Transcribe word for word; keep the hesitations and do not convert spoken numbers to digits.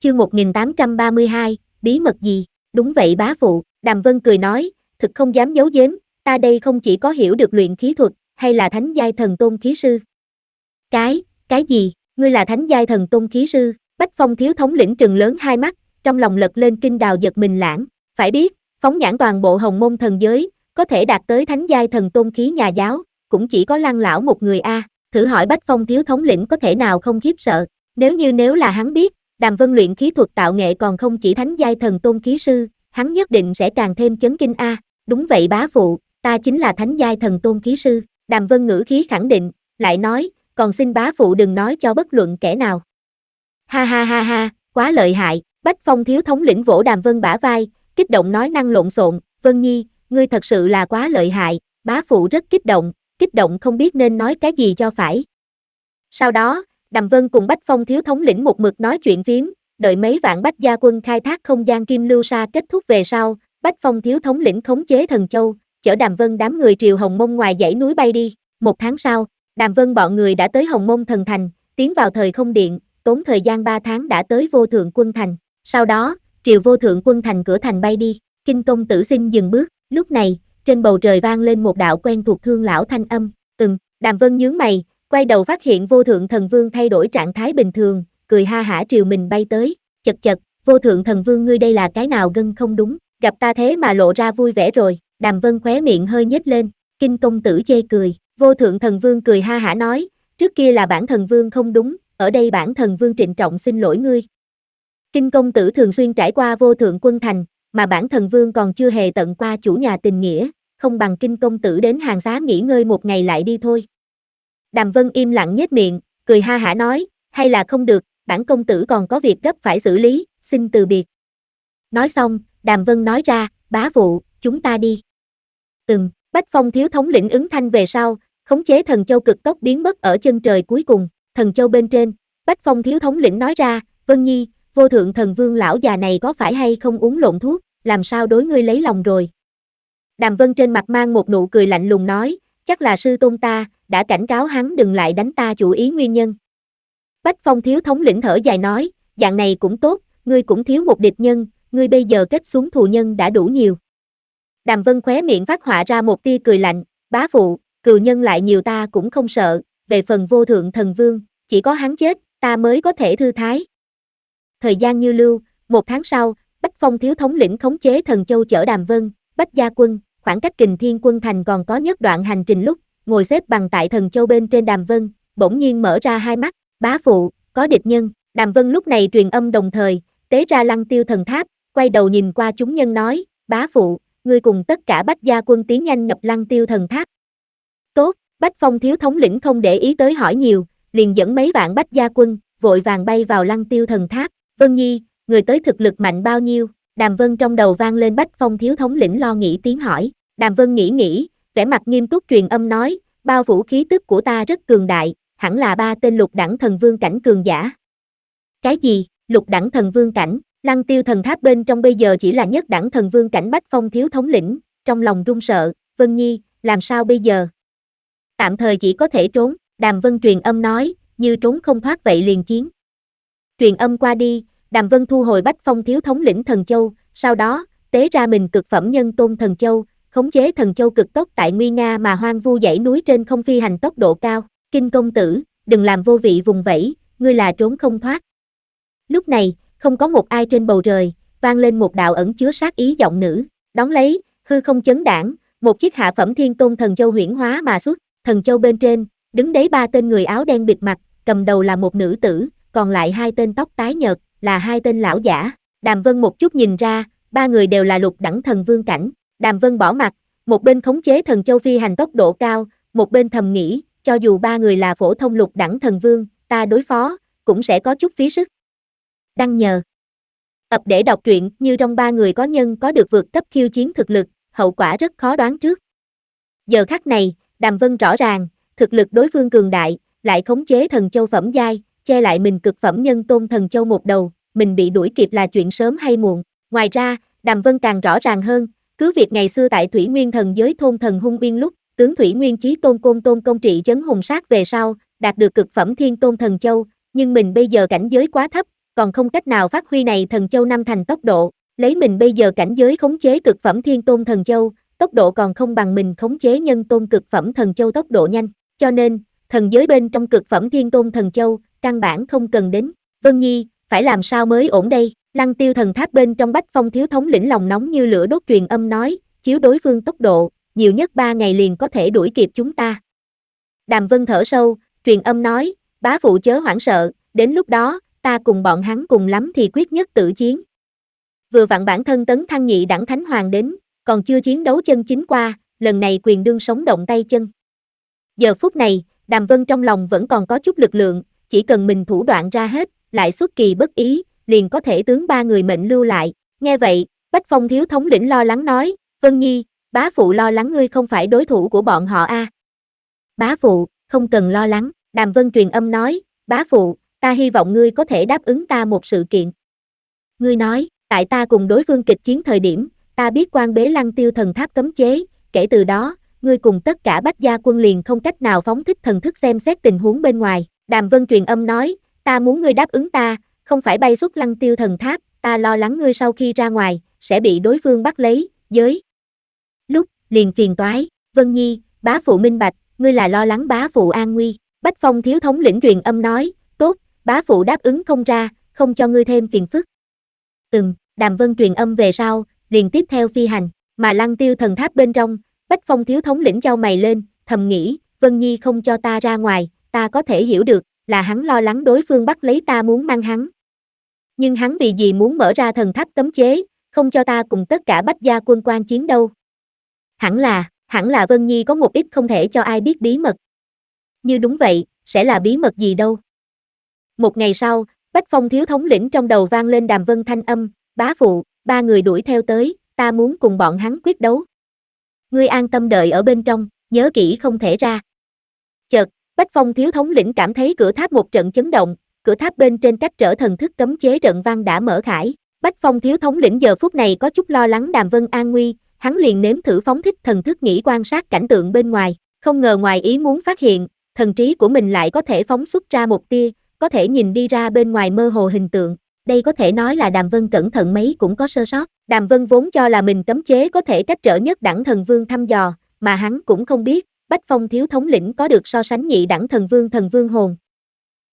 Chương một nghìn tám trăm ba mươi hai, bí mật gì? Đúng vậy bá phụ, Đàm Vân cười nói, thực không dám giấu giếm, ta đây không chỉ có hiểu được luyện khí thuật, hay là thánh giai thần tôn khí sư. Cái, cái gì? Ngươi là thánh giai thần tôn khí sư? Bách Phong thiếu thống lĩnh trừng lớn hai mắt, trong lòng lật lên kinh đào giật mình lãng, phải biết, phóng nhãn toàn bộ Hồng Mông thần giới, có thể đạt tới thánh giai thần tôn khí nhà giáo, cũng chỉ có Lăng lão một người a. Thử hỏi Bách Phong thiếu thống lĩnh có thể nào không khiếp sợ? Nếu như nếu là hắn biết, Đàm Vân luyện khí thuật tạo nghệ còn không chỉ thánh giai thần tôn khí sư, hắn nhất định sẽ càng thêm chấn kinh a. Đúng vậy bá phụ, ta chính là thánh giai thần tôn khí sư. Đàm Vân ngữ khí khẳng định, lại nói, còn xin bá phụ đừng nói cho bất luận kẻ nào. Ha ha ha ha, quá lợi hại. Bách Phong thiếu thống lĩnh vỗ Đàm Vân bả vai, kích động nói năng lộn xộn, Vân Nhi, ngươi thật sự là quá lợi hại, bá phụ rất kích động, kích động không biết nên nói cái gì cho phải. Sau đó, Đàm Vân cùng Bách Phong thiếu thống lĩnh một mực nói chuyện phiếm, đợi mấy vạn bách gia quân khai thác không gian kim lưu sa kết thúc về sau, Bách Phong thiếu thống lĩnh khống chế thần châu, chở Đàm Vân đám người triều Hồng Mông ngoài dãy núi bay đi. Một tháng sau, Đàm Vân bọn người đã tới Hồng Mông thần thành, tiến vào thời không điện, tốn thời gian ba tháng đã tới vô thượng quân thành. Sau đó, triều vô thượng quân thành cửa thành bay đi, Kinh công tử xin dừng bước. Lúc này, trên bầu trời vang lên một đạo quen thuộc thương lão thanh âm. Ừm, Đàm Vân nhướng mày, quay đầu phát hiện vô thượng thần vương thay đổi trạng thái bình thường, cười ha hả triều mình bay tới. Chật chật, vô thượng thần vương ngươi đây là cái nào gân không đúng, gặp ta thế mà lộ ra vui vẻ rồi. Đàm Vân khóe miệng hơi nhếch lên, Kinh công tử chê cười. Vô thượng thần vương cười ha hả nói, trước kia là bản thần vương không đúng, ở đây bản thần vương trịnh trọng xin lỗi ngươi. Kinh công tử thường xuyên trải qua vô thượng quân thành, mà bản thần vương còn chưa hề tận qua chủ nhà tình nghĩa, không bằng Kinh công tử đến hàng xá nghỉ ngơi một ngày lại đi thôi. Đàm Vân im lặng nhếch miệng, cười ha hả nói, hay là không được, bản công tử còn có việc gấp phải xử lý, xin từ biệt. Nói xong, Đàm Vân nói ra, bá phụ, chúng ta đi. Ừm, Bách Phong thiếu thống lĩnh ứng thanh về sau, khống chế thần châu cực tốc biến mất ở chân trời cuối cùng, thần châu bên trên, Bách Phong thiếu thống lĩnh nói ra, Vân Nhi, vô thượng thần vương lão già này có phải hay không uống lộn thuốc, làm sao đối ngươi lấy lòng rồi. Đàm Vân trên mặt mang một nụ cười lạnh lùng nói, chắc là sư tôn ta, đã cảnh cáo hắn đừng lại đánh ta chủ ý nguyên nhân. Bách Phong thiếu thống lĩnh thở dài nói, dạng này cũng tốt, ngươi cũng thiếu một địch nhân, ngươi bây giờ kết xuống thù nhân đã đủ nhiều. Đàm Vân khóe miệng phát họa ra một tia cười lạnh, bá phụ, cừu nhân lại nhiều ta cũng không sợ, về phần vô thượng thần vương, chỉ có hắn chết, ta mới có thể thư thái. Thời gian như lưu, một tháng sau, Bách Phong thiếu thống lĩnh khống chế thần châu chở Đàm Vân, Bách gia quân, khoảng cách Kình Thiên quân thành còn có nhất đoạn hành trình lúc, ngồi xếp bằng tại thần châu bên trên Đàm Vân, bỗng nhiên mở ra hai mắt, bá phụ, có địch nhân. Đàm Vân lúc này truyền âm đồng thời, tế ra Lăng Tiêu thần tháp, quay đầu nhìn qua chúng nhân nói, bá phụ, ngươi cùng tất cả Bách gia quân tiến nhanh nhập Lăng Tiêu thần tháp. Tốt, Bách Phong thiếu thống lĩnh không để ý tới hỏi nhiều, liền dẫn mấy vạn Bách gia quân, vội vàng bay vào Lăng Tiêu thần tháp. Vân Nhi, người tới thực lực mạnh bao nhiêu? Đàm Vân trong đầu vang lên Bách Phong thiếu thống lĩnh lo nghĩ tiếng hỏi. Đàm Vân nghĩ nghĩ, vẻ mặt nghiêm túc truyền âm nói, bao phủ khí tức của ta rất cường đại, hẳn là ba tên lục đẳng thần vương cảnh cường giả. Cái gì? Lục đẳng thần vương cảnh? Lăng Tiêu thần tháp bên trong bây giờ chỉ là nhất đẳng thần vương cảnh. Bách Phong thiếu thống lĩnh, trong lòng run sợ, Vân Nhi, làm sao bây giờ? Tạm thời chỉ có thể trốn. Đàm Vân truyền âm nói, như trốn không thoát vậy liền chiến. Truyền âm qua đi, Đàm Vân thu hồi Bách Phong thiếu thống lĩnh thần châu, sau đó, tế ra mình cực phẩm nhân tôn thần châu, khống chế thần châu cực tốc tại nguy nga mà hoang vu dãy núi trên không phi hành tốc độ cao. Kinh công tử, đừng làm vô vị vùng vẫy, ngươi là trốn không thoát. Lúc này, không có một ai trên bầu trời, vang lên một đạo ẩn chứa sát ý giọng nữ, đón lấy, hư không chấn đảng, một chiếc hạ phẩm thiên tôn thần châu huyễn hóa mà xuất, thần châu bên trên, đứng đấy ba tên người áo đen bịt mặt, cầm đầu là một nữ tử, còn lại hai tên tóc tái nhợt, là hai tên lão giả. Đàm Vân một chút nhìn ra, ba người đều là lục đẳng thần vương cảnh. Đàm Vân bỏ mặt, một bên khống chế thần châu phi hành tốc độ cao, một bên thầm nghĩ, cho dù ba người là phổ thông lục đẳng thần vương, ta đối phó, cũng sẽ có chút phí sức. Đăng nhờ. Ập để đọc truyện, như trong ba người có nhân có được vượt cấp khiêu chiến thực lực, hậu quả rất khó đoán trước. Giờ khắc này, Đàm Vân rõ ràng, thực lực đối phương cường đại, lại khống chế thần châu phẩm giai, che lại mình cực phẩm nhân tôn thần châu một đầu, mình bị đuổi kịp là chuyện sớm hay muộn. Ngoài ra, Đàm Vân càng rõ ràng hơn, cứ việc ngày xưa tại Thủy Nguyên thần giới thôn thần hung uyên lúc, tướng Thủy Nguyên chí tôn côn tôn công trị chấn hùng sát về sau, đạt được cực phẩm thiên tôn thần châu, nhưng mình bây giờ cảnh giới quá thấp, còn không cách nào phát huy này thần châu năm thành tốc độ, lấy mình bây giờ cảnh giới khống chế cực phẩm thiên tôn thần châu, tốc độ còn không bằng mình khống chế nhân tôn cực phẩm thần châu tốc độ nhanh, cho nên, thần giới bên trong cực phẩm thiên tôn thần châu, căn bản không cần đến. Vân Nhi, phải làm sao mới ổn đây? Lăng Tiêu thần tháp bên trong Bách Phong thiếu thống lĩnh lòng nóng như lửa đốt truyền âm nói, chiếu đối phương tốc độ, nhiều nhất ba ngày liền có thể đuổi kịp chúng ta. Đàm Vân thở sâu, truyền âm nói, bá phụ chớ hoảng sợ, đến lúc đó, ta cùng bọn hắn cùng lắm thì quyết nhất tử chiến. Vừa vặn bản thân tấn thăng nhị đẳng thánh hoàng đến, còn chưa chiến đấu chân chính qua, lần này quyền đương sống động tay chân. Giờ phút này, Đàm Vân trong lòng vẫn còn có chút lực lượng, chỉ cần mình thủ đoạn ra hết, lại xuất kỳ bất ý, liền có thể tướng ba người mệnh lưu lại. Nghe vậy, Bách Phong thiếu thống lĩnh lo lắng nói, Vân Nhi, bá phụ lo lắng ngươi không phải đối thủ của bọn họ a. À. Bá phụ, không cần lo lắng, Đàm Vân truyền âm nói, bá phụ, ta hy vọng ngươi có thể đáp ứng ta một sự kiện. Ngươi nói, tại ta cùng đối phương kịch chiến thời điểm, ta biết quan bế Lăng Tiêu thần tháp cấm chế, kể từ đó, ngươi cùng tất cả Bách gia quân liền không cách nào phóng thích thần thức xem xét tình huống bên ngoài. Đàm Vân truyền âm nói, ta muốn ngươi đáp ứng ta, không phải bay xuất Lăng Tiêu thần tháp, ta lo lắng ngươi sau khi ra ngoài, sẽ bị đối phương bắt lấy, giới. Lúc, liền phiền toái, Vân Nhi, bá phụ minh bạch, ngươi là lo lắng bá phụ an nguy. Bách Phong thiếu thống lĩnh truyền âm nói, tốt, bá phụ đáp ứng không ra, không cho ngươi thêm phiền phức. Ừm, Đàm Vân truyền âm về sau, liền tiếp theo phi hành, mà Lăng Tiêu thần tháp bên trong, Bách Phong thiếu thống lĩnh chau mày lên, thầm nghĩ, Vân Nhi không cho ta ra ngoài, ta có thể hiểu được, là hắn lo lắng đối phương bắt lấy ta muốn mang hắn. Nhưng hắn vì gì muốn mở ra thần tháp cấm chế, không cho ta cùng tất cả Bách gia quân quan chiến đâu. Hẳn là, hẳn là Vân Nhi có một ít không thể cho ai biết bí mật. Như đúng vậy, sẽ là bí mật gì đâu. Một ngày sau, Bách Phong thiếu thống lĩnh trong đầu vang lên Đàm Vân thanh âm, bá phụ, ba người đuổi theo tới, ta muốn cùng bọn hắn quyết đấu. Ngươi an tâm đợi ở bên trong, nhớ kỹ không thể ra. Chợt, Bách Phong thiếu thống lĩnh cảm thấy cửa tháp một trận chấn động, cửa tháp bên trên cách trở thần thức cấm chế trận văn đã mở khải. Bách Phong thiếu thống lĩnh giờ phút này có chút lo lắng Đàm Vân an nguy, hắn liền nếm thử phóng thích thần thức nghĩ quan sát cảnh tượng bên ngoài, không ngờ ngoài ý muốn phát hiện, thần trí của mình lại có thể phóng xuất ra một tia, có thể nhìn đi ra bên ngoài mơ hồ hình tượng. Đây có thể nói là Đàm Vân cẩn thận mấy cũng có sơ sót. Đàm Vân vốn cho là mình cấm chế có thể cách trở nhất đẳng thần vương thăm dò, mà hắn cũng không biết, Bách Phong thiếu thống lĩnh có được so sánh nhị đẳng thần vương thần vương hồn,